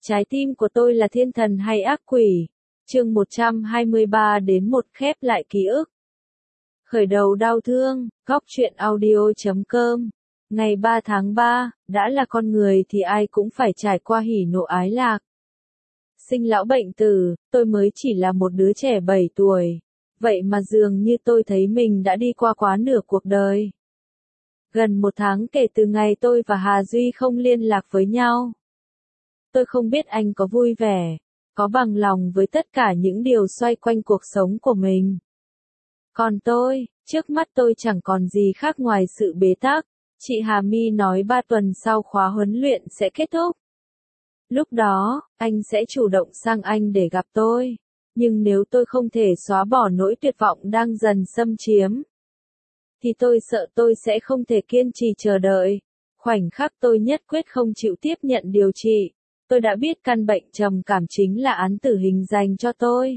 Trái tim của tôi là thiên thần hay ác quỷ? Chương 123 đến 1 khép lại ký ức. Khởi đầu đau thương, góc truyện audio.com. Ngày 3 tháng 3, đã là con người thì ai cũng phải trải qua hỉ nộ ái lạc. Sinh lão bệnh tử, tôi mới chỉ là một đứa trẻ 7 tuổi. Vậy mà dường như tôi thấy mình đã đi qua quá nửa cuộc đời. Gần 1 tháng kể từ ngày tôi và Hà Duy không liên lạc với nhau. Tôi không biết anh có vui vẻ, có bằng lòng với tất cả những điều xoay quanh cuộc sống của mình. Còn tôi, trước mắt tôi chẳng còn gì khác ngoài sự bế tắc. Chị Hà My nói 3 tuần sau khóa huấn luyện sẽ kết thúc. Lúc đó, anh sẽ chủ động sang Anh để gặp tôi. Nhưng nếu tôi không thể xóa bỏ nỗi tuyệt vọng đang dần xâm chiếm, thì tôi sợ tôi sẽ không thể kiên trì chờ đợi. Khoảnh khắc tôi nhất quyết không chịu tiếp nhận điều trị, tôi đã biết căn bệnh trầm cảm chính là án tử hình dành cho tôi.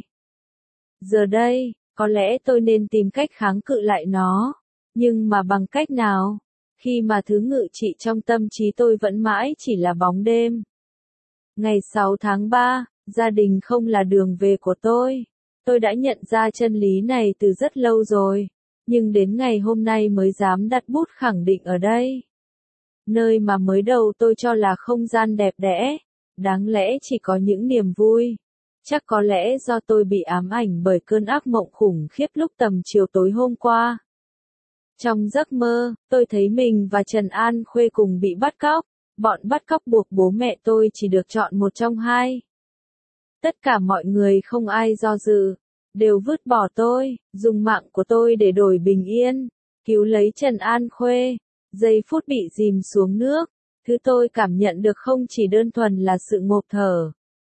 Giờ đây, có lẽ tôi nên tìm cách kháng cự lại nó. Nhưng mà bằng cách nào? Khi mà thứ ngự trị trong tâm trí tôi vẫn mãi chỉ là bóng đêm. Ngày 6 tháng 3, gia đình không là đường về của tôi. Tôi đã nhận ra chân lý này từ rất lâu rồi. Nhưng đến ngày hôm nay mới dám đặt bút khẳng định ở đây. Nơi mà mới đầu tôi cho là không gian đẹp đẽ, đáng lẽ chỉ có những niềm vui. Chắc có lẽ do tôi bị ám ảnh bởi cơn ác mộng khủng khiếp lúc tầm chiều tối hôm qua. Trong giấc mơ, tôi thấy mình và Trần An Khuê cùng bị bắt cóc. Bọn bắt cóc buộc bố mẹ tôi chỉ được chọn một trong hai. Tất cả mọi người không ai do dự, đều vứt bỏ tôi, dùng mạng của tôi để đổi bình yên, cứu lấy Trần An Khuê. Giây phút bị dìm xuống nước, thứ tôi cảm nhận được không chỉ đơn thuần là sự ngộp thở.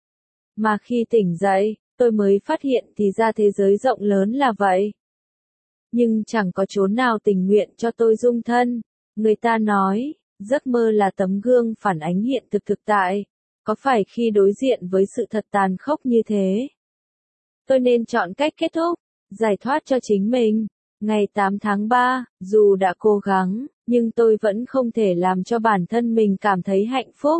Mà khi tỉnh dậy, tôi mới phát hiện thì ra thế giới rộng lớn là vậy. Nhưng chẳng có chốn nào tình nguyện cho tôi dung thân. Người ta nói, giấc mơ là tấm gương phản ánh hiện thực thực tại. Có phải khi đối diện với sự thật tàn khốc như thế, tôi nên chọn cách kết thúc, giải thoát cho chính mình? Ngày 8 tháng 3, dù đã cố gắng, nhưng tôi vẫn không thể làm cho bản thân mình cảm thấy hạnh phúc.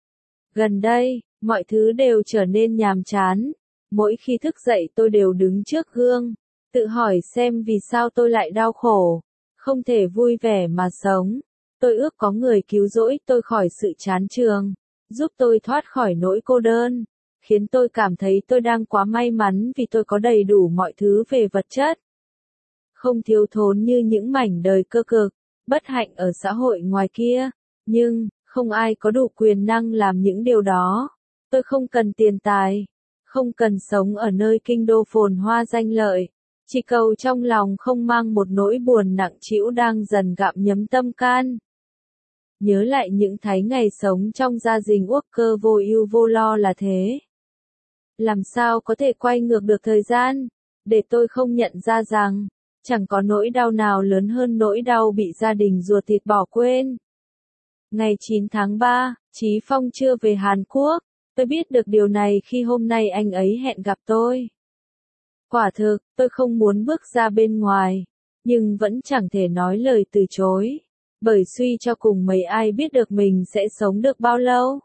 Gần đây, mọi thứ đều trở nên nhàm chán. Mỗi khi thức dậy tôi đều đứng trước gương, tự hỏi xem vì sao tôi lại đau khổ, không thể vui vẻ mà sống. Tôi ước có người cứu rỗi tôi khỏi sự chán chường, giúp tôi thoát khỏi nỗi cô đơn, khiến tôi cảm thấy tôi đang quá may mắn vì tôi có đầy đủ mọi thứ về vật chất. Không thiếu thốn như những mảnh đời cơ cực, bất hạnh ở xã hội ngoài kia, nhưng không ai có đủ quyền năng làm những điều đó. Tôi không cần tiền tài, không cần sống ở nơi kinh đô phồn hoa danh lợi, chỉ cầu trong lòng không mang một nỗi buồn nặng trĩu đang dần gặm nhấm tâm can. Nhớ lại những tháng ngày sống trong gia đình uất cơ vô ưu vô lo là thế. Làm sao có thể quay ngược được thời gian, để tôi không nhận ra rằng, chẳng có nỗi đau nào lớn hơn nỗi đau bị gia đình ruột thịt bỏ quên. Ngày 9 tháng 3, Chí Phong chưa về Hàn Quốc. Tôi biết được điều này khi hôm nay anh ấy hẹn gặp tôi. Quả thực, tôi không muốn bước ra bên ngoài, nhưng vẫn chẳng thể nói lời từ chối. Bởi suy cho cùng mấy ai biết được mình sẽ sống được bao lâu.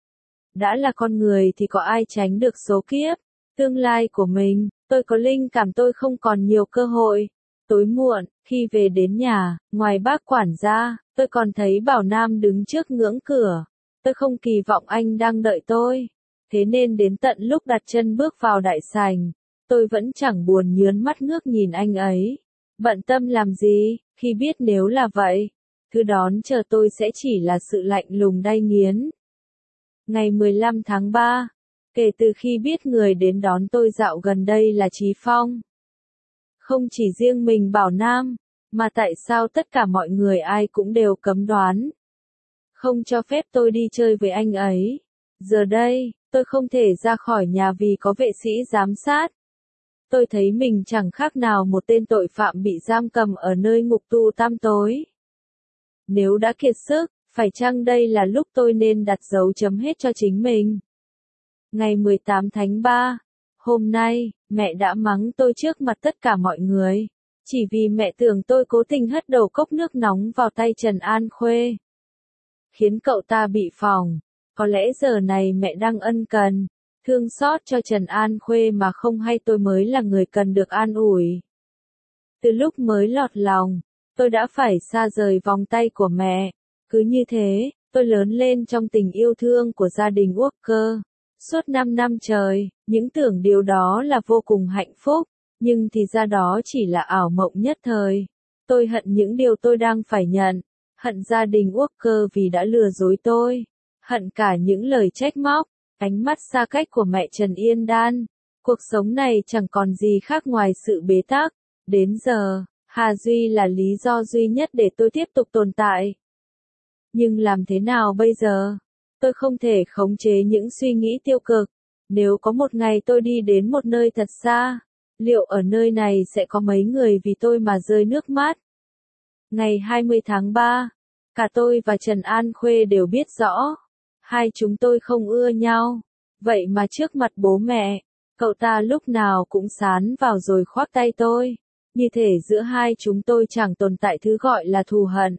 Đã là con người thì có ai tránh được số kiếp, tương lai của mình. Tôi có linh cảm tôi không còn nhiều cơ hội. Tối muộn, khi về đến nhà, ngoài bác quản gia, tôi còn thấy Bảo Nam đứng trước ngưỡng cửa. Tôi không kỳ vọng anh đang đợi tôi. Thế nên đến tận lúc đặt chân bước vào đại sảnh, tôi vẫn chẳng buồn nhớn mắt ngước nhìn anh ấy. Bận tâm làm gì, khi biết nếu là vậy, thứ đón chờ tôi sẽ chỉ là sự lạnh lùng đay nghiến. Ngày 15 tháng 3, kể từ khi biết người đến đón tôi dạo gần đây là Chí Phong. Không chỉ riêng mình Bảo Nam, mà tại sao tất cả mọi người ai cũng đều cấm đoán, không cho phép tôi đi chơi với anh ấy. Giờ đây, tôi không thể ra khỏi nhà vì có vệ sĩ giám sát. Tôi thấy mình chẳng khác nào một tên tội phạm bị giam cầm ở nơi ngục tù tăm tối. Nếu đã kiệt sức, phải chăng đây là lúc tôi nên đặt dấu chấm hết cho chính mình? Ngày 18 tháng 3, hôm nay, mẹ đã mắng tôi trước mặt tất cả mọi người. Chỉ vì mẹ tưởng tôi cố tình hất đầu cốc nước nóng vào tay Trần An Khuê, khiến cậu ta bị phỏng. Có lẽ giờ này mẹ đang ân cần, thương xót cho Trần An Khuê mà không hay tôi mới là người cần được an ủi. Từ lúc mới lọt lòng, tôi đã phải xa rời vòng tay của mẹ. Cứ như thế, tôi lớn lên trong tình yêu thương của gia đình Walker. Suốt 5 năm trời, những tưởng điều đó là vô cùng hạnh phúc, nhưng thì ra đó chỉ là ảo mộng nhất thời. Tôi hận những điều tôi đang phải nhận, hận gia đình Walker vì đã lừa dối tôi, hận cả những lời trách móc, ánh mắt xa cách của mẹ Trần Yên Đan. Cuộc sống này chẳng còn gì khác ngoài sự bế tắc. Đến giờ, Hà Duy là lý do duy nhất để tôi tiếp tục tồn tại. Nhưng làm thế nào bây giờ? Tôi không thể khống chế những suy nghĩ tiêu cực. Nếu có một ngày tôi đi đến một nơi thật xa, liệu ở nơi này sẽ có mấy người vì tôi mà rơi nước mắt? Ngày 20 tháng 3, cả tôi và Trần An Khuê đều biết rõ, hai chúng tôi không ưa nhau. Vậy mà trước mặt bố mẹ, cậu ta lúc nào cũng sán vào rồi khoác tay tôi. Như thể giữa hai chúng tôi chẳng tồn tại thứ gọi là thù hận.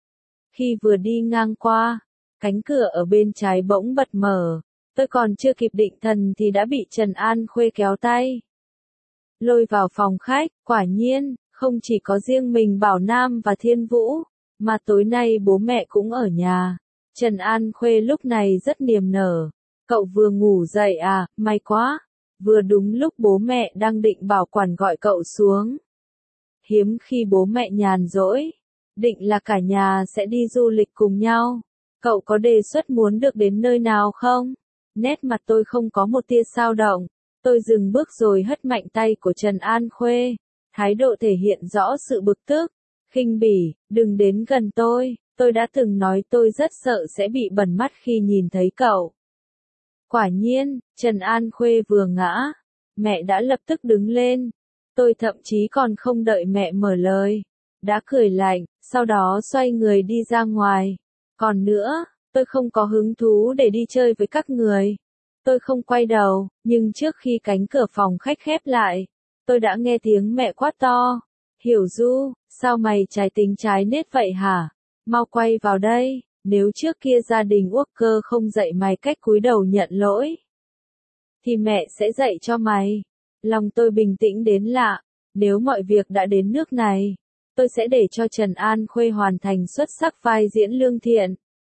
Khi vừa đi ngang qua, cánh cửa ở bên trái bỗng bật mở. Tôi còn chưa kịp định thần thì đã bị Trần An Khuê kéo tay lôi vào phòng khách. Quả nhiên, không chỉ có riêng mình Bảo Nam và Thiên Vũ, mà tối nay bố mẹ cũng ở nhà. Trần An Khuê lúc này rất niềm nở. Cậu vừa ngủ dậy à, may quá. Vừa đúng lúc bố mẹ đang định bảo quản gọi cậu xuống. Hiếm khi bố mẹ nhàn rỗi, định là cả nhà sẽ đi du lịch cùng nhau. Cậu có đề xuất muốn được đến nơi nào không? Nét mặt tôi không có một tia xao động. Tôi dừng bước rồi hất mạnh tay của Trần An Khuê. Thái độ thể hiện rõ sự bực tức, khinh bỉ, đừng đến gần tôi đã từng nói tôi rất sợ sẽ bị bẩn mắt khi nhìn thấy cậu. Quả nhiên, Trần An Khuê vừa ngã, mẹ đã lập tức đứng lên. Tôi thậm chí còn không đợi mẹ mở lời, đã cười lạnh, sau đó xoay người đi ra ngoài. Còn nữa, tôi không có hứng thú để đi chơi với các người. Tôi không quay đầu, nhưng trước khi cánh cửa phòng khách khép lại, tôi đã nghe tiếng mẹ quát to. Hiểu Du, sao mày trái tính trái nết vậy hả? Mau quay vào đây, nếu trước kia gia đình Walker không dạy mày cách cúi đầu nhận lỗi, thì mẹ sẽ dạy cho mày. Lòng tôi bình tĩnh đến lạ, nếu mọi việc đã đến nước này, tôi sẽ để cho Trần An Khuê hoàn thành xuất sắc vai diễn lương thiện.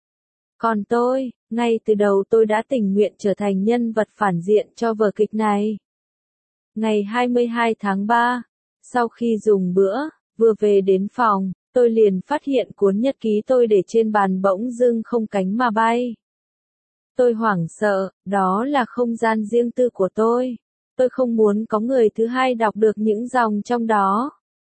Còn tôi, ngay từ đầu tôi đã tình nguyện trở thành nhân vật phản diện cho vở kịch này. Ngày 22 tháng 3, sau khi dùng bữa, vừa về đến phòng, tôi liền phát hiện cuốn nhật ký tôi để trên bàn bỗng dưng không cánh mà bay. Tôi hoảng sợ, đó là không gian riêng tư của tôi. Tôi không muốn có người thứ hai đọc được những dòng trong đó.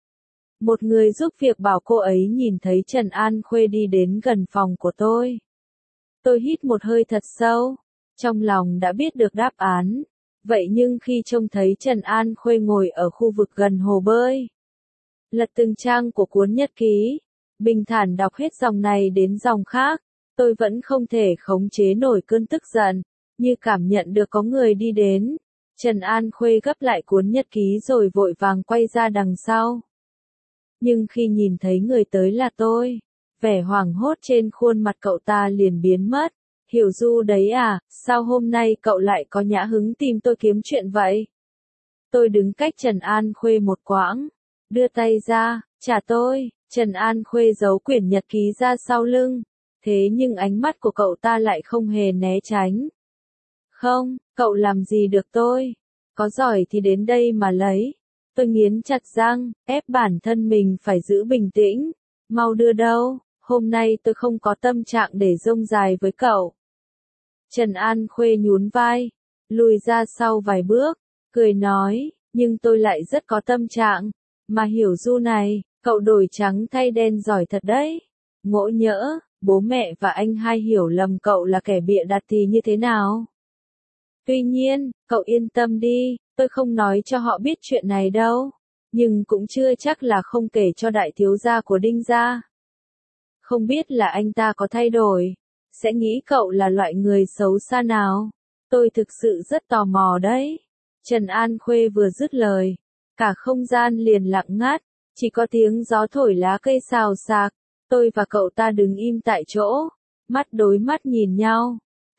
Một người giúp việc bảo cô ấy nhìn thấy Trần An Khuê đi đến gần phòng của tôi. Tôi hít một hơi thật sâu, trong lòng đã biết được đáp án. Vậy nhưng khi trông thấy Trần An Khuê ngồi ở khu vực gần hồ bơi, lật từng trang của cuốn nhật ký, bình thản đọc hết dòng này đến dòng khác, tôi vẫn không thể khống chế nổi cơn tức giận, như cảm nhận được có người đi đến. Trần An Khuê gấp lại cuốn nhật ký rồi vội vàng quay ra đằng sau. Nhưng khi nhìn thấy người tới là tôi, vẻ hoảng hốt trên khuôn mặt cậu ta liền biến mất. Hiểu Du đấy à, sao hôm nay cậu lại có nhã hứng tìm tôi kiếm chuyện vậy? Tôi đứng cách Trần An Khuê một quãng, đưa tay ra, trả tôi. Trần An Khuê giấu quyển nhật ký ra sau lưng, thế nhưng ánh mắt của cậu ta lại không hề né tránh. Không, cậu làm gì được tôi? Có giỏi thì đến đây mà lấy. Tôi nghiến chặt răng, ép bản thân mình phải giữ bình tĩnh. Mau đưa đâu, hôm nay tôi không có tâm trạng để rông dài với cậu. Trần An Khuê nhún vai, lùi ra sau vài bước, cười nói, nhưng tôi lại rất có tâm trạng. Mà Hiểu Du này, cậu đổi trắng thay đen giỏi thật đấy. Ngộ nhỡ, bố mẹ và anh hai hiểu lầm cậu là kẻ bịa đặt thì như thế nào? Tuy nhiên, cậu yên tâm đi, tôi không nói cho họ biết chuyện này đâu. Nhưng cũng chưa chắc là không kể cho đại thiếu gia của Đinh gia. Không biết là anh ta có thay đổi, sẽ nghĩ cậu là loại người xấu xa nào. Tôi thực sự rất tò mò đấy. Trần An Khuê vừa dứt lời, cả không gian liền lặng ngắt, chỉ có tiếng gió thổi lá cây xào xạc. Tôi và cậu ta đứng im tại chỗ, mắt đối mắt nhìn nhau.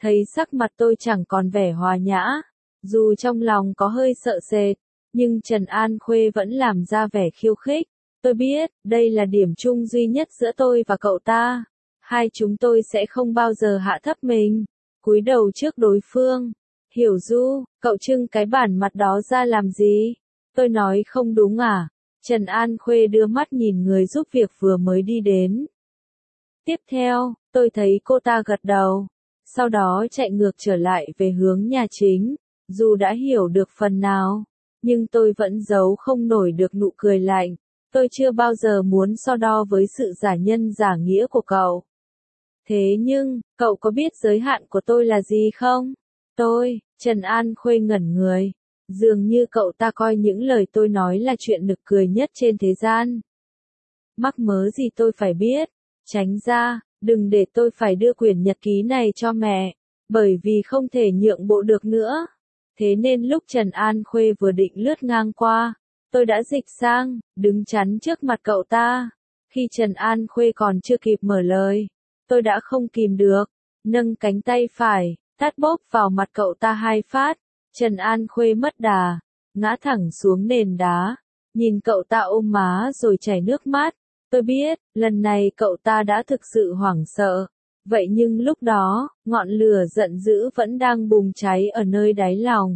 Thấy sắc mặt tôi chẳng còn vẻ hòa nhã, dù trong lòng có hơi sợ sệt, nhưng Trần An Khuê vẫn làm ra vẻ khiêu khích. Tôi biết, đây là điểm chung duy nhất giữa tôi và cậu ta. Hai chúng tôi sẽ không bao giờ hạ thấp mình, cúi đầu trước đối phương. Hiểu Du, cậu trưng cái bản mặt đó ra làm gì? Tôi nói không đúng à? Trần An Khuê đưa mắt nhìn người giúp việc vừa mới đi đến. Tiếp theo, tôi thấy cô ta gật đầu, sau đó chạy ngược trở lại về hướng nhà chính. Dù đã hiểu được phần nào, nhưng tôi vẫn giấu không nổi được nụ cười lạnh. Tôi chưa bao giờ muốn so đo với sự giả nhân giả nghĩa của cậu. Thế nhưng, cậu có biết giới hạn của tôi là gì không? Trần An Khuê ngẩn người. Dường như cậu ta coi những lời tôi nói là chuyện nực cười nhất trên thế gian. Mắc mớ gì tôi phải biết? Tránh ra, đừng để tôi phải đưa quyển nhật ký này cho mẹ, bởi vì không thể nhượng bộ được nữa. Thế nên lúc Trần An Khuê vừa định lướt ngang qua, tôi đã dịch sang, đứng chắn trước mặt cậu ta. Khi Trần An Khuê còn chưa kịp mở lời, tôi đã không kìm được, nâng cánh tay phải, tát bốp vào mặt cậu ta 2 phát. Trần An Khuê mất đà, ngã thẳng xuống nền đá, nhìn cậu ta ôm má rồi chảy nước mắt. Tôi biết, lần này cậu ta đã thực sự hoảng sợ. Vậy nhưng lúc đó, ngọn lửa giận dữ vẫn đang bùng cháy ở nơi đáy lòng.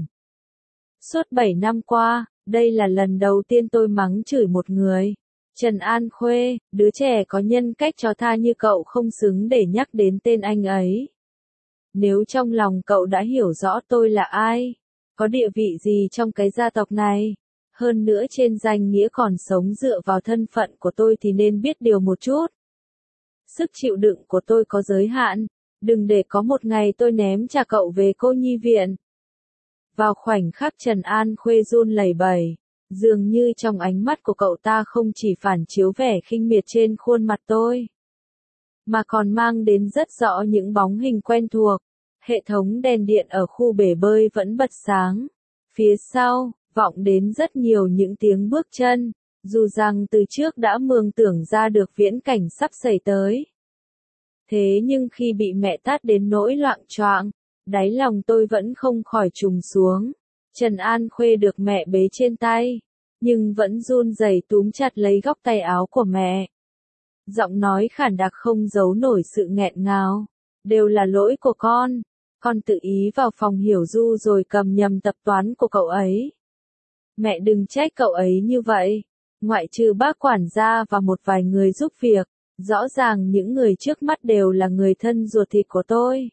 Suốt 7 năm qua, đây là lần đầu tiên tôi mắng chửi một người. Trần An Khuê, đứa trẻ có nhân cách chó tha như cậu không xứng để nhắc đến tên anh ấy. Nếu trong lòng cậu đã hiểu rõ tôi là ai, có địa vị gì trong cái gia tộc này, hơn nữa trên danh nghĩa còn sống dựa vào thân phận của tôi thì nên biết điều một chút. Sức chịu đựng của tôi có giới hạn, đừng để có một ngày tôi ném trả cậu về cô nhi viện. Vào khoảnh khắc Trần An Khuê run lẩy bẩy, dường như trong ánh mắt của cậu ta không chỉ phản chiếu vẻ khinh miệt trên khuôn mặt tôi, mà còn mang đến rất rõ những bóng hình quen thuộc. Hệ thống đèn điện ở khu bể bơi vẫn bật sáng. Phía sau, vọng đến rất nhiều những tiếng bước chân, dù rằng từ trước đã mường tưởng ra được viễn cảnh sắp xảy tới. Thế nhưng khi bị mẹ tát đến nỗi loạng choạng, đáy lòng tôi vẫn không khỏi trùng xuống. Trần An Khuê được mẹ bế trên tay, nhưng vẫn run rẩy túm chặt lấy góc tay áo của mẹ. Giọng nói khản đặc không giấu nổi sự nghẹn ngào. Đều là lỗi của con tự ý vào phòng Hiểu Du rồi cầm nhầm tập toán của cậu ấy. Mẹ đừng trách cậu ấy như vậy. Ngoại trừ bác quản gia và một vài người giúp việc, rõ ràng những người trước mắt đều là người thân ruột thịt của tôi.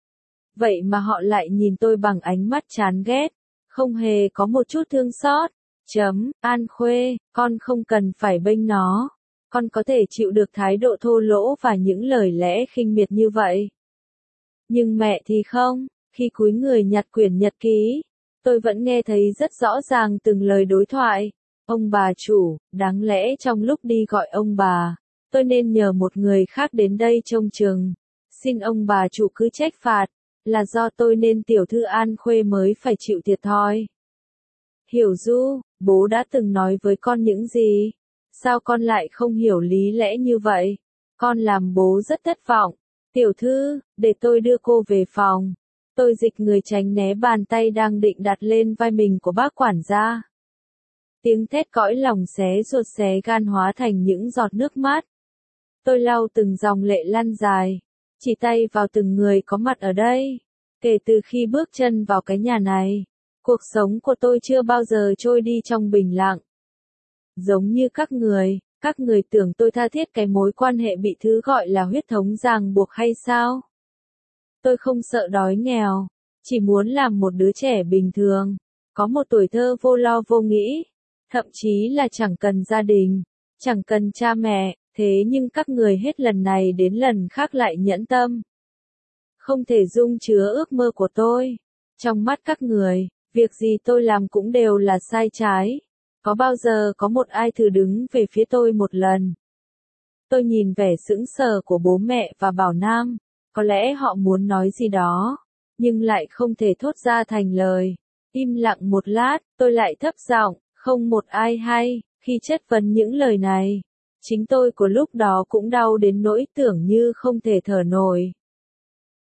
Vậy mà họ lại nhìn tôi bằng ánh mắt chán ghét, không hề có một chút thương xót. An Khuê, con không cần phải bênh nó. Con có thể chịu được thái độ thô lỗ và những lời lẽ khinh miệt như vậy. Nhưng mẹ thì không, khi cúi người nhặt quyển nhật ký, tôi vẫn nghe thấy rất rõ ràng từng lời đối thoại. Ông bà chủ, đáng lẽ trong lúc đi gọi ông bà, tôi nên nhờ một người khác đến đây trông chừng. Xin ông bà chủ cứ trách phạt, là do tôi nên tiểu thư An Khuê mới phải chịu thiệt thòi. Hiểu Du, bố đã từng nói với con những gì? Sao con lại không hiểu lý lẽ như vậy? Con làm bố rất thất vọng. Tiểu thư, để tôi đưa cô về phòng. Tôi dịch người tránh né bàn tay đang định đặt lên vai mình của bác quản gia. Tiếng thét cõi lòng xé ruột xé gan hóa thành những giọt nước mắt. Tôi lau từng dòng lệ lăn dài, chỉ tay vào từng người có mặt ở đây. Kể từ khi bước chân vào cái nhà này, cuộc sống của tôi chưa bao giờ trôi đi trong bình lặng. Giống như các người tưởng tôi tha thiết cái mối quan hệ bị thứ gọi là huyết thống ràng buộc hay sao? Tôi không sợ đói nghèo, chỉ muốn làm một đứa trẻ bình thường, có một tuổi thơ vô lo vô nghĩ, thậm chí là chẳng cần gia đình, chẳng cần cha mẹ, thế nhưng các người hết lần này đến lần khác lại nhẫn tâm. Không thể dung chứa ước mơ của tôi. Trong mắt các người, việc gì tôi làm cũng đều là sai trái. Có bao giờ có một ai thử đứng về phía tôi một lần? Tôi nhìn vẻ sững sờ của bố mẹ và Bảo Nam, có lẽ họ muốn nói gì đó, nhưng lại không thể thốt ra thành lời. Im lặng một lát, tôi lại thấp giọng, không một ai hay, khi chất vấn những lời này. Chính tôi của lúc đó cũng đau đến nỗi tưởng như không thể thở nổi.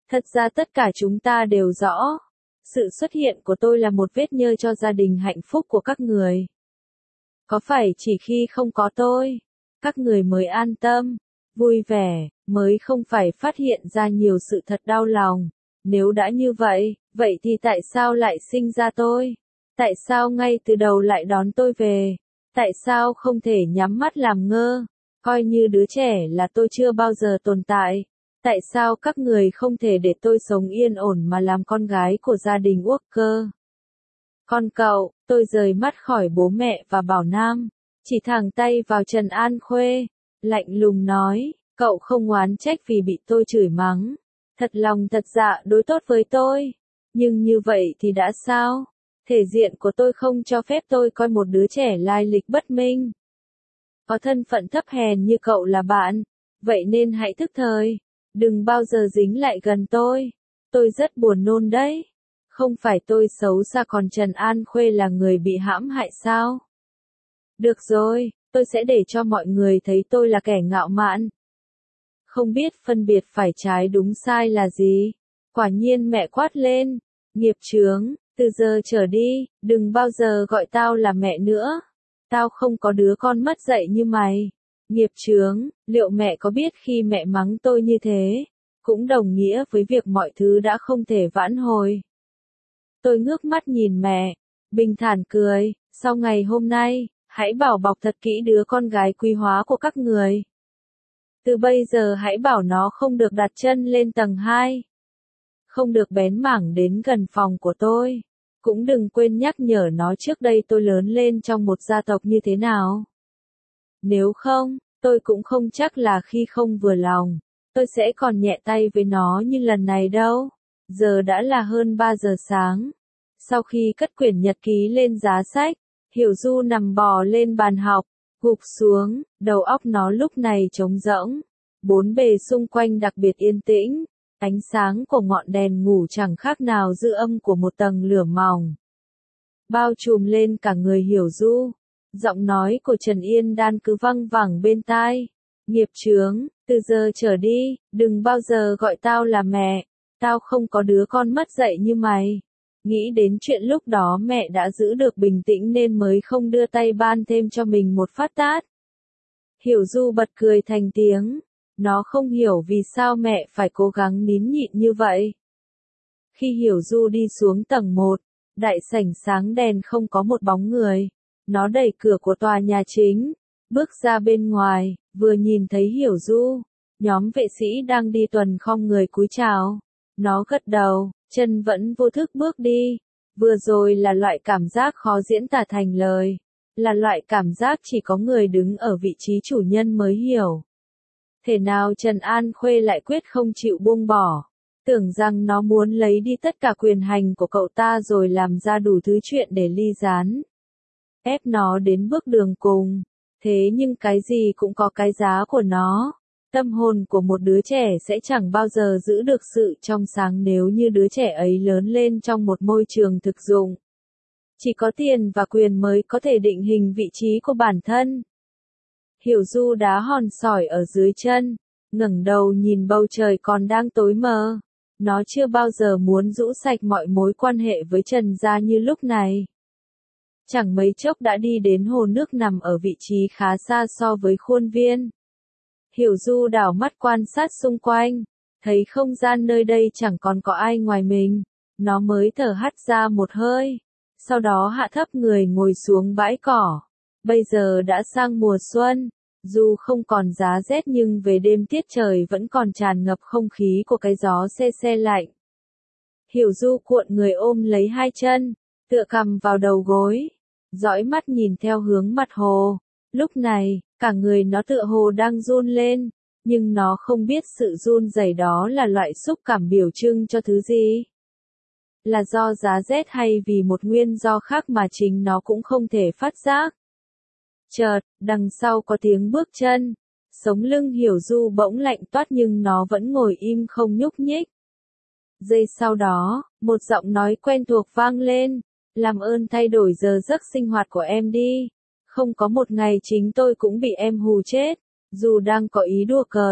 Thật ra tất cả chúng ta đều rõ. Sự xuất hiện của tôi là một vết nhơ cho gia đình hạnh phúc của các người. Có phải chỉ khi không có tôi, các người mới an tâm, vui vẻ, mới không phải phát hiện ra nhiều sự thật đau lòng? Nếu đã như vậy, vậy thì tại sao lại sinh ra tôi? Tại sao ngay từ đầu lại đón tôi về? Tại sao không thể nhắm mắt làm ngơ, coi như đứa trẻ là tôi chưa bao giờ tồn tại? Tại sao các người không thể để tôi sống yên ổn mà làm con gái của gia đình Walker? Con cậu, tôi rời mắt khỏi bố mẹ và Bảo Nam, chỉ thẳng tay vào Trần An Khuê, lạnh lùng nói, cậu không oán trách vì bị tôi chửi mắng, thật lòng thật dạ đối tốt với tôi, nhưng như vậy thì đã sao? Thể diện của tôi không cho phép tôi coi một đứa trẻ lai lịch bất minh, có thân phận thấp hèn như cậu là bạn, vậy nên hãy thức thời, đừng bao giờ dính lại gần tôi rất buồn nôn đấy. Không phải tôi xấu xa còn Trần An Khuê là người bị hãm hại sao? Được rồi, tôi sẽ để cho mọi người thấy tôi là kẻ ngạo mạn. Không biết phân biệt phải trái đúng sai là gì. Quả nhiên mẹ quát lên, nghiệp chướng, từ giờ trở đi, đừng bao giờ gọi tao là mẹ nữa. Tao không có đứa con mất dạy như mày. Nghiệp chướng, liệu mẹ có biết khi mẹ mắng tôi như thế, cũng đồng nghĩa với việc mọi thứ đã không thể vãn hồi. Tôi ngước mắt nhìn mẹ, bình thản cười, sau ngày hôm nay, hãy bảo bọc thật kỹ đứa con gái quý hóa của các người. Từ bây giờ hãy bảo nó không được đặt chân lên tầng 2. Không được bén mảng đến gần phòng của tôi. Cũng đừng quên nhắc nhở nó trước đây tôi lớn lên trong một gia tộc như thế nào. Nếu không, tôi cũng không chắc là khi không vừa lòng, tôi sẽ còn nhẹ tay với nó như lần này đâu. Giờ đã là hơn 3 giờ sáng. Sau khi cất quyển nhật ký lên giá sách, Hiểu Du nằm bò lên bàn học, gục xuống, đầu óc nó lúc này trống rỗng. Bốn bề xung quanh đặc biệt yên tĩnh, ánh sáng của ngọn đèn ngủ chẳng khác nào dư âm của một tầng lửa mỏng. Bao trùm lên cả người Hiểu Du, giọng nói của Trần Yên Đan cứ văng vẳng bên tai. Nghiệp chướng, từ giờ trở đi, đừng bao giờ gọi tao là mẹ. Tao không có đứa con mất dạy như mày. Nghĩ đến chuyện lúc đó mẹ đã giữ được bình tĩnh nên mới không đưa tay ban thêm cho mình một phát tát. Hiểu Du bật cười thành tiếng. Nó không hiểu vì sao mẹ phải cố gắng nín nhịn như vậy. Khi Hiểu Du đi xuống tầng 1, đại sảnh sáng đèn không có một bóng người. Nó đẩy cửa của tòa nhà chính, bước ra bên ngoài, vừa nhìn thấy Hiểu Du. Nhóm vệ sĩ đang đi tuần khom người cúi chào. Nó gật đầu, chân vẫn vô thức bước đi. Vừa rồi là loại cảm giác khó diễn tả thành lời. Là loại cảm giác chỉ có người đứng ở vị trí chủ nhân mới hiểu. Thể nào Trần An Khuê lại quyết không chịu buông bỏ. Tưởng rằng nó muốn lấy đi tất cả quyền hành của cậu ta rồi làm ra đủ thứ chuyện để ly gián. Ép nó đến bước đường cùng. Thế nhưng cái gì cũng có cái giá của nó. Tâm hồn của một đứa trẻ sẽ chẳng bao giờ giữ được sự trong sáng nếu như đứa trẻ ấy lớn lên trong một môi trường thực dụng. Chỉ có tiền và quyền mới có thể định hình vị trí của bản thân. Hiểu Du đá hòn sỏi ở dưới chân, ngẩng đầu nhìn bầu trời còn đang tối mờ. Nó chưa bao giờ muốn rũ sạch mọi mối quan hệ với Trần gia như lúc này. Chẳng mấy chốc đã đi đến hồ nước nằm ở vị trí khá xa so với khuôn viên. Hiểu Du đảo mắt quan sát xung quanh, thấy không gian nơi đây chẳng còn có ai ngoài mình. Nó mới thở hắt ra một hơi, sau đó hạ thấp người ngồi xuống bãi cỏ. Bây giờ đã sang mùa xuân, dù không còn giá rét nhưng về đêm tiết trời vẫn còn tràn ngập không khí của cái gió se se lạnh. Hiểu Du cuộn người ôm lấy hai chân, tựa cằm vào đầu gối, dõi mắt nhìn theo hướng mặt hồ. Lúc này, cả người nó tựa hồ đang run lên, nhưng nó không biết sự run rẩy đó là loại xúc cảm biểu trưng cho thứ gì. Là do giá rét hay vì một nguyên do khác mà chính nó cũng không thể phát giác. Chợt, đằng sau có tiếng bước chân, sống lưng Hiểu Du bỗng lạnh toát nhưng nó vẫn ngồi im không nhúc nhích. Giây sau đó, một giọng nói quen thuộc vang lên, làm ơn thay đổi giờ giấc sinh hoạt của em đi. Không có một ngày chính tôi cũng bị em hù chết, dù đang có ý đùa cợt.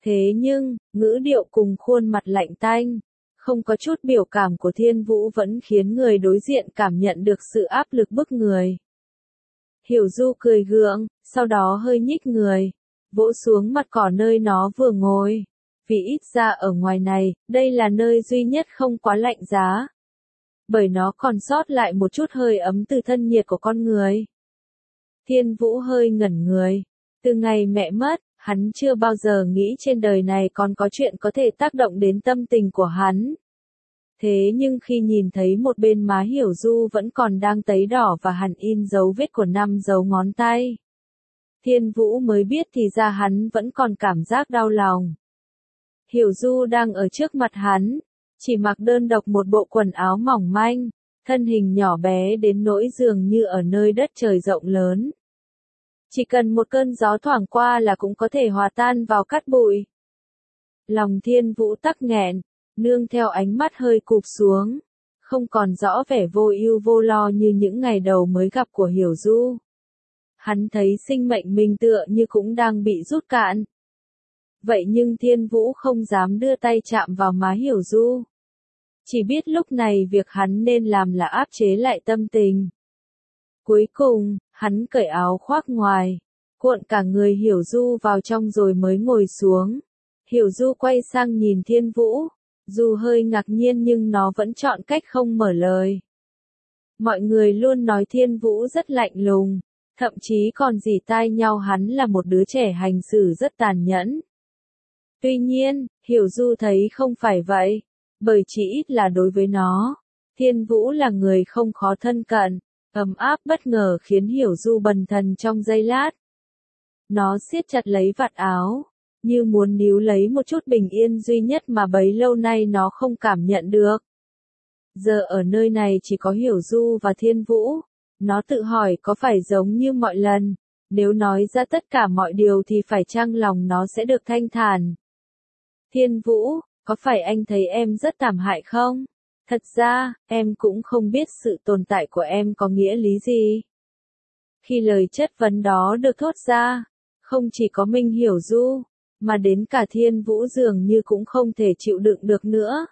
Thế nhưng, ngữ điệu cùng khuôn mặt lạnh tanh, không có chút biểu cảm của Thiên Vũ vẫn khiến người đối diện cảm nhận được sự áp lực bức người. Hiểu Du cười gượng, sau đó hơi nhích người, vỗ xuống mặt cỏ nơi nó vừa ngồi. Vì ít ra ở ngoài này, đây là nơi duy nhất không quá lạnh giá. Bởi nó còn sót lại một chút hơi ấm từ thân nhiệt của con người. Thiên Vũ hơi ngẩn người. Từ ngày mẹ mất, hắn chưa bao giờ nghĩ trên đời này còn có chuyện có thể tác động đến tâm tình của hắn. Thế nhưng khi nhìn thấy một bên má Hiểu Du vẫn còn đang tấy đỏ và hằn in dấu vết của 5 dấu ngón tay, Thiên Vũ mới biết thì ra hắn vẫn còn cảm giác đau lòng. Hiểu Du đang ở trước mặt hắn, chỉ mặc đơn độc một bộ quần áo mỏng manh, thân hình nhỏ bé đến nỗi dường như ở nơi đất trời rộng lớn. Chỉ cần một cơn gió thoảng qua là cũng có thể hòa tan vào cát bụi. Lòng Thiên Vũ tắc nghẹn, nương theo ánh mắt hơi cụp xuống, không còn rõ vẻ vô ưu vô lo như những ngày đầu mới gặp của Hiểu Du. Hắn thấy sinh mệnh mình tựa như cũng đang bị rút cạn. Vậy nhưng Thiên Vũ không dám đưa tay chạm vào má Hiểu Du. Chỉ biết lúc này việc hắn nên làm là áp chế lại tâm tình. Cuối cùng, hắn cởi áo khoác ngoài, cuộn cả người Hiểu Du vào trong rồi mới ngồi xuống. Hiểu Du quay sang nhìn Thiên Vũ, dù hơi ngạc nhiên nhưng nó vẫn chọn cách không mở lời. Mọi người luôn nói Thiên Vũ rất lạnh lùng, thậm chí còn rỉ tai nhau hắn là một đứa trẻ hành xử rất tàn nhẫn. Tuy nhiên, Hiểu Du thấy không phải vậy, bởi chỉ ít là đối với nó, Thiên Vũ là người không khó thân cận, ấm áp bất ngờ khiến Hiểu Du bần thần trong giây lát. Nó siết chặt lấy vạt áo, như muốn níu lấy một chút bình yên duy nhất mà bấy lâu nay nó không cảm nhận được. Giờ ở nơi này chỉ có Hiểu Du và Thiên Vũ, nó tự hỏi có phải giống như mọi lần, nếu nói ra tất cả mọi điều thì phải chăng lòng nó sẽ được thanh thản. Thiên Vũ, có phải anh thấy em rất thảm hại không? Thật ra, em cũng không biết sự tồn tại của em có nghĩa lý gì. Khi lời chất vấn đó được thốt ra, không chỉ có mình Hiểu Du, mà đến cả Thiên Vũ dường như cũng không thể chịu đựng được nữa.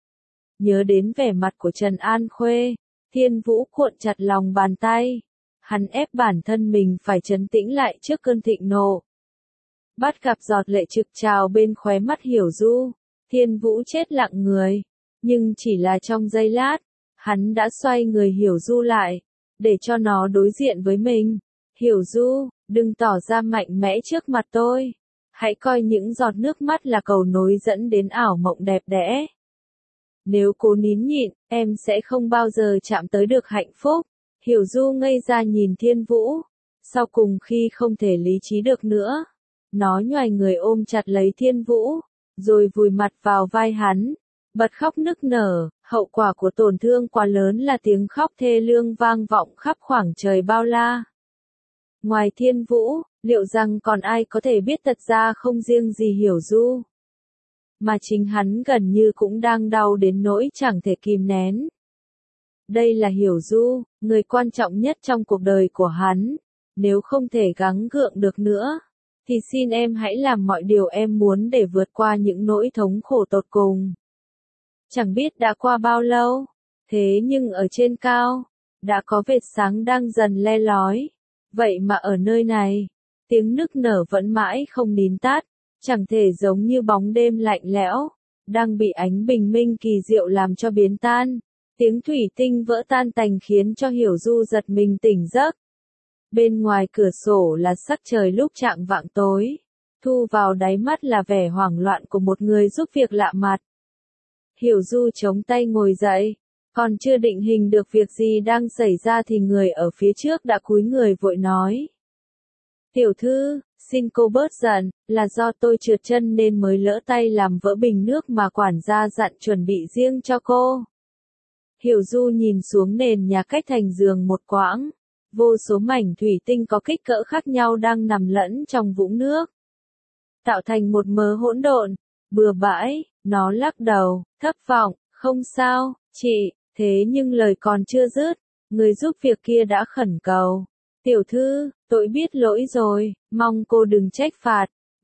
Nhớ đến vẻ mặt của Trần An Khuê, Thiên Vũ cuộn chặt lòng bàn tay. Hắn ép bản thân mình phải trấn tĩnh lại trước cơn thịnh nộ. Bắt gặp giọt lệ trực trào bên khóe mắt Hiểu Du, Thiên Vũ chết lặng người. Nhưng chỉ là trong giây lát, hắn đã xoay người Hiểu Du lại, để cho nó đối diện với mình. Hiểu Du, đừng tỏ ra mạnh mẽ trước mặt tôi. Hãy coi những giọt nước mắt là cầu nối dẫn đến ảo mộng đẹp đẽ. Nếu cố nín nhịn, em sẽ không bao giờ chạm tới được hạnh phúc. Hiểu Du ngây ra nhìn Thiên Vũ. Sau cùng khi không thể lý trí được nữa, nó nhoài người ôm chặt lấy Thiên Vũ, rồi vùi mặt vào vai hắn, bật khóc nức nở. Hậu quả của tổn thương quá lớn là tiếng khóc thê lương vang vọng khắp khoảng trời bao la. Ngoài Thiên Vũ, liệu rằng còn ai có thể biết thật ra không riêng gì Hiểu Du, mà chính hắn gần như cũng đang đau đến nỗi chẳng thể kìm nén. Đây là Hiểu Du, người quan trọng nhất trong cuộc đời của hắn. Nếu không thể gắng gượng được nữa, thì xin em hãy làm mọi điều em muốn để vượt qua những nỗi thống khổ tột cùng. Chẳng biết đã qua bao lâu, thế nhưng ở trên cao, đã có vệt sáng đang dần le lói. Vậy mà ở nơi này, tiếng nức nở vẫn mãi không nín tắt, chẳng thể giống như bóng đêm lạnh lẽo, đang bị ánh bình minh kỳ diệu làm cho biến tan. Tiếng thủy tinh vỡ tan tành khiến cho Hiểu Du giật mình tỉnh giấc. Bên ngoài cửa sổ là sắc trời lúc chạng vạng tối, thu vào đáy mắt là vẻ hoảng loạn của một người giúp việc lạ mặt. Hiểu Du chống tay ngồi dậy, còn chưa định hình được việc gì đang xảy ra thì người ở phía trước đã cúi người vội nói. Tiểu thư, xin cô bớt giận, là do tôi trượt chân nên mới lỡ tay làm vỡ bình nước mà quản gia dặn chuẩn bị riêng cho cô. Hiểu Du nhìn xuống nền nhà cách thành giường một quãng, vô số mảnh thủy tinh có kích cỡ khác nhau đang nằm lẫn trong vũng nước, tạo thành một mớ hỗn độn, bừa bãi. Nó lắc đầu, thất vọng, không sao, chị. Thế nhưng lời còn chưa dứt, người giúp việc kia đã khẩn cầu. Tiểu thư, tôi biết lỗi rồi, mong cô đừng trách phạt.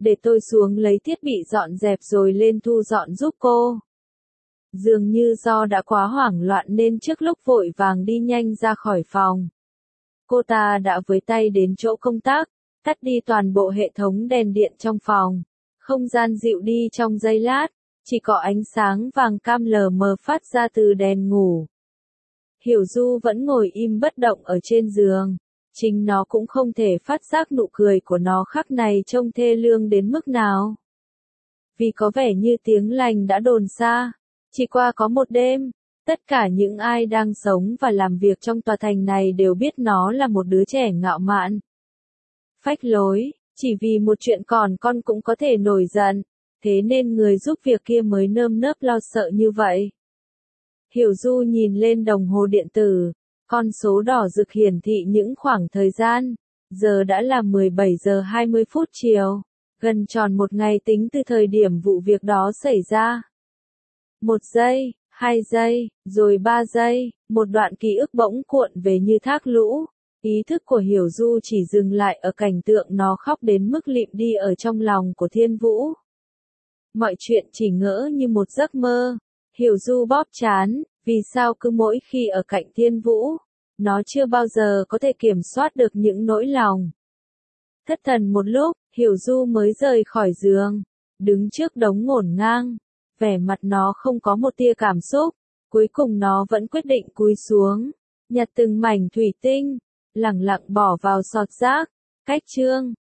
để tôi xuống lấy thiết bị dọn dẹp rồi lên thu dọn giúp cô. Dường như do đã quá hoảng loạn nên trước lúc vội vàng đi nhanh ra khỏi phòng, cô ta đã với tay đến chỗ công tắc, tắt đi toàn bộ hệ thống đèn điện trong phòng. Không gian dịu đi trong giây lát, chỉ có ánh sáng vàng cam lờ mờ phát ra từ đèn ngủ. Hiểu Du vẫn ngồi im bất động ở trên giường, chính nó cũng không thể phát giác nụ cười của nó khắc này trông thê lương đến mức nào. Vì có vẻ như tiếng lành đã đồn xa, chỉ qua có một đêm, tất cả những ai đang sống và làm việc trong tòa thành này đều biết nó là một đứa trẻ ngạo mạn, phách lối, chỉ vì một chuyện còn con cũng có thể nổi giận, thế nên người giúp việc kia mới nơm nớp lo sợ như vậy. Hiểu Du nhìn lên đồng hồ điện tử, con số đỏ rực hiển thị những khoảng thời gian, giờ đã là 17 giờ 20 phút chiều, gần tròn một ngày tính từ thời điểm vụ việc đó xảy ra. 1 giây, 2 giây, rồi 3 giây, một đoạn ký ức bỗng cuộn về như thác lũ. Ý thức của Hiểu Du chỉ dừng lại ở cảnh tượng nó khóc đến mức lịm đi ở trong lòng của Thiên Vũ. Mọi chuyện chỉ ngỡ như một giấc mơ. Hiểu Du bóp trán, vì sao cứ mỗi khi ở cạnh Thiên Vũ, nó chưa bao giờ có thể kiểm soát được những nỗi lòng. Thất thần một lúc, Hiểu Du mới rời khỏi giường, đứng trước đống ngổn ngang, vẻ mặt nó không có một tia cảm xúc, cuối cùng nó vẫn quyết định cúi xuống, nhặt từng mảnh thủy tinh, lẳng lặng bỏ vào sọt rác, cách chương.